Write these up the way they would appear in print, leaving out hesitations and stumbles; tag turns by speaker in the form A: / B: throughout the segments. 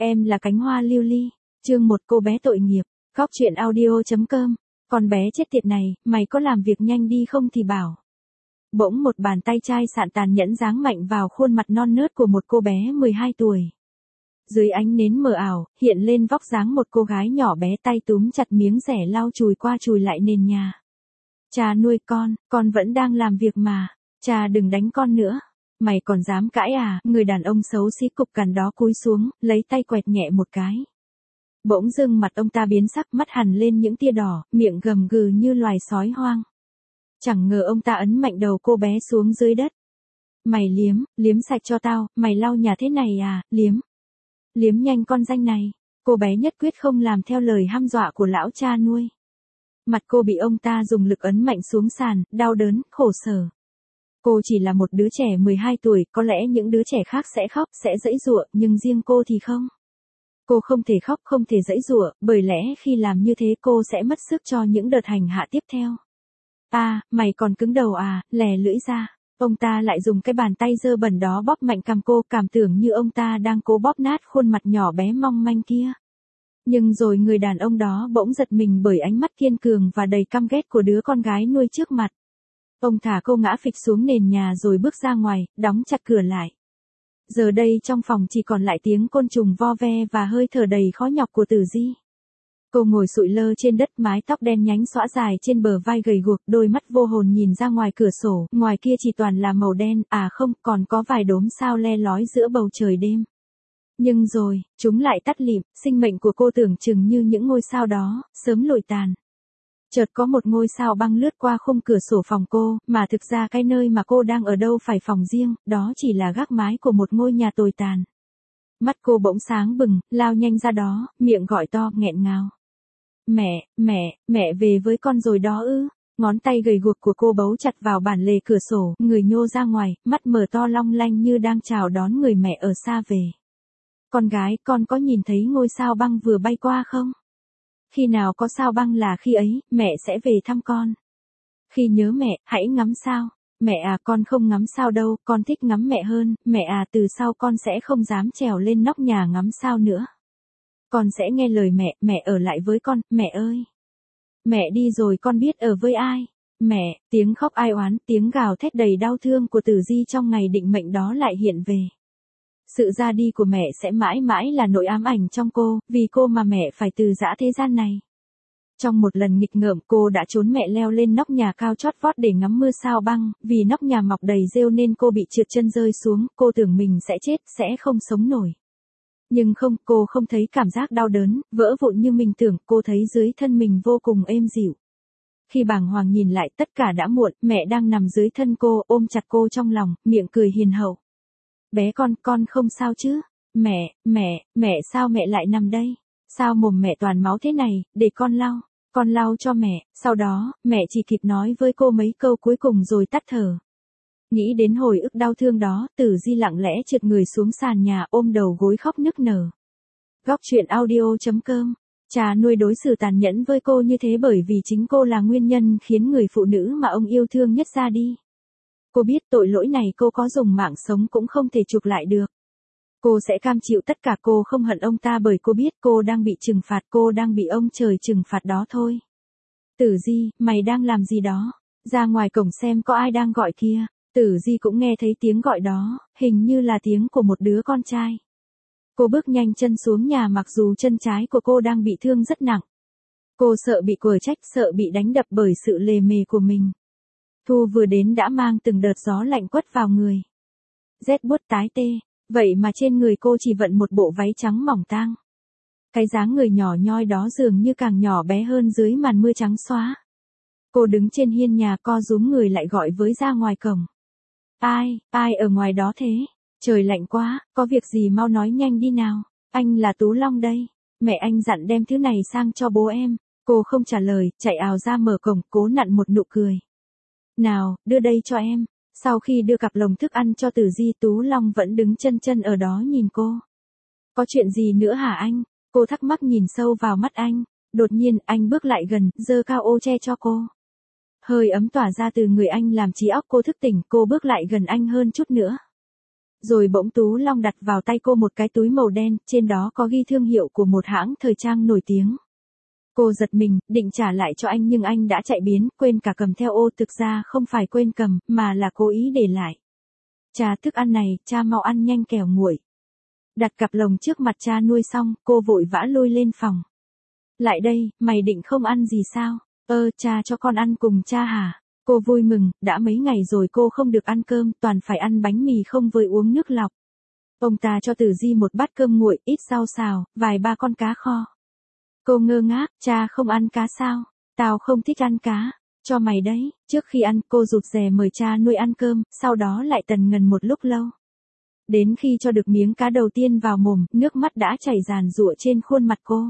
A: Em là cánh hoa lưu ly. Chương 1 cô bé tội nghiệp. Góc truyện audio.com. Con bé chết tiệt này, mày có làm việc nhanh đi không thì bảo. Bỗng một bàn tay chai sạn tàn nhẫn giáng mạnh vào khuôn mặt non nớt của một cô bé 12 tuổi. Dưới ánh nến mờ ảo, hiện lên vóc dáng một cô gái nhỏ bé tay túm chặt miếng rẻ lau chùi qua chùi lại nền nhà. Cha nuôi con vẫn đang làm việc mà. Cha đừng đánh con nữa. Mày còn dám cãi à? Người đàn ông xấu xí cục cằn đó cúi xuống, lấy tay quẹt nhẹ một cái. Bỗng dưng mặt ông ta biến sắc, mắt hằn lên những tia đỏ, miệng gầm gừ như loài sói hoang. Chẳng ngờ ông ta ấn mạnh đầu cô bé xuống dưới đất. Mày liếm sạch cho tao, mày lau nhà thế này à? Liếm nhanh con danh này. Cô bé nhất quyết không làm theo lời hăm dọa của lão cha nuôi. Mặt cô bị ông ta dùng lực ấn mạnh xuống sàn, đau đớn, khổ sở. Cô chỉ là một đứa trẻ 12 tuổi, có lẽ những đứa trẻ khác sẽ khóc, sẽ giãy giụa, nhưng riêng cô thì không. Cô không thể khóc, không thể giãy giụa, bởi lẽ khi làm như thế cô sẽ mất sức cho những đợt hành hạ tiếp theo. À, mày còn cứng đầu à, lè lưỡi ra. Ông ta lại dùng cái bàn tay dơ bẩn đó bóp mạnh cằm cô, cảm tưởng như ông ta đang cố bóp nát khuôn mặt nhỏ bé mong manh kia. Nhưng rồi người đàn ông đó bỗng giật mình bởi ánh mắt kiên cường và đầy căm ghét của đứa con gái nuôi trước mặt. Ông thả cô ngã phịch xuống nền nhà rồi bước ra ngoài, đóng chặt cửa lại. Giờ đây trong phòng chỉ còn lại tiếng côn trùng vo ve và hơi thở đầy khó nhọc của Tử Di. Cô ngồi sụi lơ trên đất, mái tóc đen nhánh xõa dài trên bờ vai gầy guộc, đôi mắt vô hồn nhìn ra ngoài cửa sổ, ngoài kia chỉ toàn là màu đen, à không, còn có vài đốm sao le lói giữa bầu trời đêm. Nhưng rồi, chúng lại tắt lịm, sinh mệnh của cô tưởng chừng như những ngôi sao đó, sớm lụi tàn. Chợt có một ngôi sao băng lướt qua khung cửa sổ phòng cô, mà thực ra cái nơi mà cô đang ở đâu phải phòng riêng, đó chỉ là gác mái của một ngôi nhà tồi tàn. Mắt cô bỗng sáng bừng, lao nhanh ra đó, miệng gọi to, nghẹn ngào. Mẹ về với con rồi đó ư. Ngón tay gầy guộc của cô bấu chặt vào bản lề cửa sổ, người nhô ra ngoài, mắt mở to long lanh như đang chào đón người mẹ ở xa về. Con gái, con có nhìn thấy ngôi sao băng vừa bay qua không? Khi nào có sao băng là khi ấy, mẹ sẽ về thăm con. Khi nhớ mẹ, hãy ngắm sao. Mẹ à, con không ngắm sao đâu, con thích ngắm mẹ hơn. Mẹ à, từ sau con sẽ không dám trèo lên nóc nhà ngắm sao nữa. Con sẽ nghe lời mẹ ở lại với con, mẹ ơi. Mẹ đi rồi con biết ở với ai. Mẹ, tiếng khóc ai oán, tiếng gào thét đầy đau thương của Tử Di trong ngày định mệnh đó lại hiện về. Sự ra đi của mẹ sẽ mãi mãi là nỗi ám ảnh trong cô, vì cô mà mẹ phải từ giã thế gian này. Trong một lần nghịch ngợm cô đã trốn mẹ leo lên nóc nhà cao chót vót để ngắm mưa sao băng, vì nóc nhà mọc đầy rêu nên cô bị trượt chân rơi xuống, cô tưởng mình sẽ chết, sẽ không sống nổi. Nhưng không, cô không thấy cảm giác đau đớn, vỡ vụn như mình tưởng, cô thấy dưới thân mình vô cùng êm dịu. Khi bàng hoàng nhìn lại tất cả đã muộn, mẹ đang nằm dưới thân cô, ôm chặt cô trong lòng, miệng cười hiền hậu. Bé con không sao chứ? Mẹ sao mẹ lại nằm đây? Sao mồm mẹ toàn máu thế này, để con lau cho mẹ. Sau đó, mẹ chỉ kịp nói với cô mấy câu cuối cùng rồi tắt thở. Nghĩ đến hồi ức đau thương đó, Tử Di lặng lẽ trượt người xuống sàn nhà ôm đầu gối khóc nức nở. Góc truyện audio.com. Cha nuôi đối xử tàn nhẫn với cô như thế bởi vì chính cô là nguyên nhân khiến người phụ nữ mà ông yêu thương nhất ra đi. Cô biết tội lỗi này cô có dùng mạng sống cũng không thể chuộc lại được. Cô sẽ cam chịu tất cả, cô không hận ông ta bởi cô biết cô đang bị trừng phạt, cô đang bị ông trời trừng phạt đó thôi. Tử Di, mày đang làm gì đó? Ra ngoài cổng xem có ai đang gọi kia. Tử Di cũng nghe thấy tiếng gọi đó, hình như là tiếng của một đứa con trai. Cô bước nhanh chân xuống nhà mặc dù chân trái của cô đang bị thương rất nặng. Cô sợ bị quở trách, sợ bị đánh đập bởi sự lề mề của mình. Thu vừa đến đã mang từng đợt gió lạnh quất vào người. Rét buốt tái tê, vậy mà trên người cô chỉ vận một bộ váy trắng mỏng tang. Cái dáng người nhỏ nhoi đó dường như càng nhỏ bé hơn dưới màn mưa trắng xóa. Cô đứng trên hiên nhà co rúm người lại gọi với ra ngoài cổng. Ai ở ngoài đó thế? Trời lạnh quá, có việc gì mau nói nhanh đi nào. Anh là Tú Long đây. Mẹ anh dặn đem thứ này sang cho bố em. Cô không trả lời, chạy ào ra mở cổng, cố nặn một nụ cười. Nào, đưa đây cho em. Sau khi đưa cặp lồng thức ăn cho Tử Di, Tú Long vẫn đứng chân ở đó nhìn cô. Có chuyện gì nữa hả anh? Cô thắc mắc nhìn sâu vào mắt anh. Đột nhiên, anh bước lại gần, giơ cao ô che cho cô. Hơi ấm tỏa ra từ người anh làm trí óc cô thức tỉnh, cô bước lại gần anh hơn chút nữa. Rồi bỗng Tú Long đặt vào tay cô một cái túi màu đen, trên đó có ghi thương hiệu của một hãng thời trang nổi tiếng. Cô giật mình, định trả lại cho anh nhưng anh đã chạy biến, quên cả cầm theo ô, thực ra không phải quên cầm, mà là cố ý để lại. Cha, thức ăn này, cha mau ăn nhanh kẻo nguội. Đặt cặp lồng trước mặt cha nuôi xong, cô vội vã lôi lên phòng. Lại đây, mày định không ăn gì sao? Cha cho con ăn cùng cha hả? Cô vui mừng, đã mấy ngày rồi cô không được ăn cơm, toàn phải ăn bánh mì không với uống nước lọc. Ông ta cho Tử Di một bát cơm nguội, ít rau xào, vài ba con cá kho. Cô ngơ ngác, cha không ăn cá sao? Tao không thích ăn cá. Cho mày đấy. Trước khi ăn, cô rụt rè mời cha nuôi ăn cơm, sau đó lại tần ngần một lúc lâu. Đến khi cho được miếng cá đầu tiên vào mồm, nước mắt đã chảy ràn rụa trên khuôn mặt cô.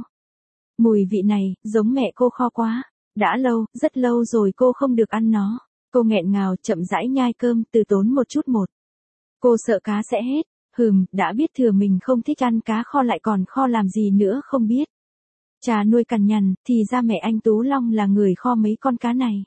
A: Mùi vị này, giống mẹ cô kho quá. Đã lâu, rất lâu rồi cô không được ăn nó. Cô nghẹn ngào, chậm rãi nhai cơm, từ tốn một chút một. Cô sợ cá sẽ hết. Đã biết thừa mình không thích ăn cá kho lại còn kho làm gì nữa không biết. Cha nuôi cằn nhằn, thì ra mẹ anh Tú Long là người kho mấy con cá này.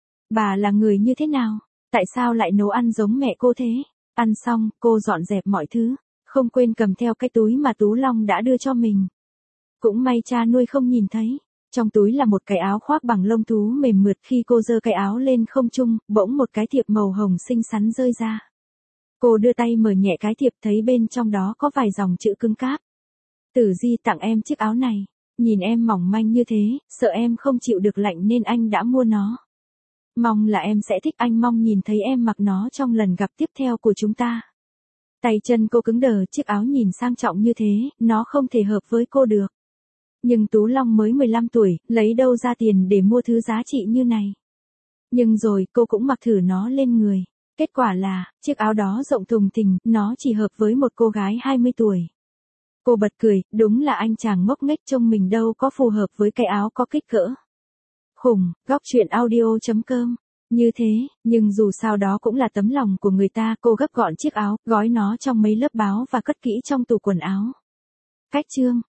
A: Bà là người như thế nào? Tại sao lại nấu ăn giống mẹ cô thế? Ăn xong, cô dọn dẹp mọi thứ, không quên cầm theo cái túi mà Tú Long đã đưa cho mình. Cũng may cha nuôi không nhìn thấy. Trong túi là một cái áo khoác bằng lông thú mềm mượt, khi cô giơ cái áo lên không trung, bỗng một cái thiệp màu hồng xinh xắn rơi ra. Cô đưa tay mở nhẹ cái thiệp, thấy bên trong đó có vài dòng chữ cứng cáp. Tử Di tặng em chiếc áo này. Nhìn em mỏng manh như thế, sợ em không chịu được lạnh nên anh đã mua nó. Mong là em sẽ thích, anh mong nhìn thấy em mặc nó trong lần gặp tiếp theo của chúng ta. Tay chân cô cứng đờ, chiếc áo nhìn sang trọng như thế, nó không thể hợp với cô được. Nhưng Tú Long mới 15 tuổi, lấy đâu ra tiền để mua thứ giá trị như này. Nhưng rồi, cô cũng mặc thử nó lên người. Kết quả là, chiếc áo đó rộng thùng thình, nó chỉ hợp với một cô gái 20 tuổi. Cô bật cười, đúng là anh chàng ngốc nghếch, trông mình đâu có phù hợp với cái áo có kích cỡ khủng. Góc truyện audio.com. Như thế, nhưng dù sao đó cũng là tấm lòng của người ta, cô gấp gọn chiếc áo, gói nó trong mấy lớp báo và cất kỹ trong tủ quần áo. Cách chương